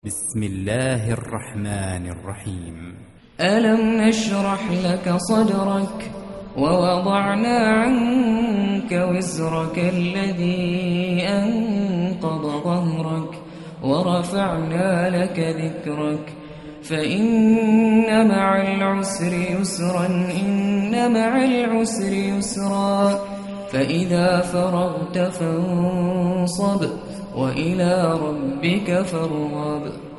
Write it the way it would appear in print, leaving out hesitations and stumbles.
بسم الله الرحمن الرحيم. ألم نشرح لك صدرك ووضعنا عنك وزرك الذي أنقض ظهرك ورفعنا لك ذكرك فإن مع العسر يسرا إن مع العسر يسرا فإذا فرغت فانصب وإلى ربك فارغب.